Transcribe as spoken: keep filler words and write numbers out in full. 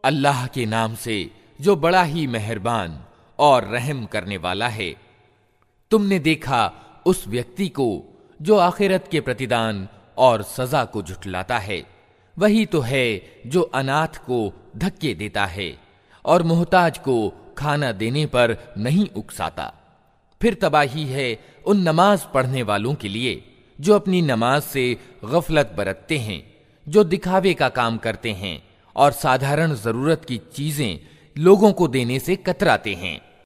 अल्लाह के नाम से जो बड़ा ही मेहरबान और रहम करने वाला है। तुमने देखा उस व्यक्ति को जो आखिरत के प्रतिदान और सजा को झुठलाता है। वही तो है जो अनाथ को धक्के देता है और मोहताज को खाना देने पर नहीं उकसाता। फिर तबाही है उन नमाज पढ़ने वालों के लिए जो अपनी नमाज से गफलत बरतते हैं, जो दिखावे का काम करते हैं और साधारण जरूरत की चीजें लोगों को देने से कतराते हैं।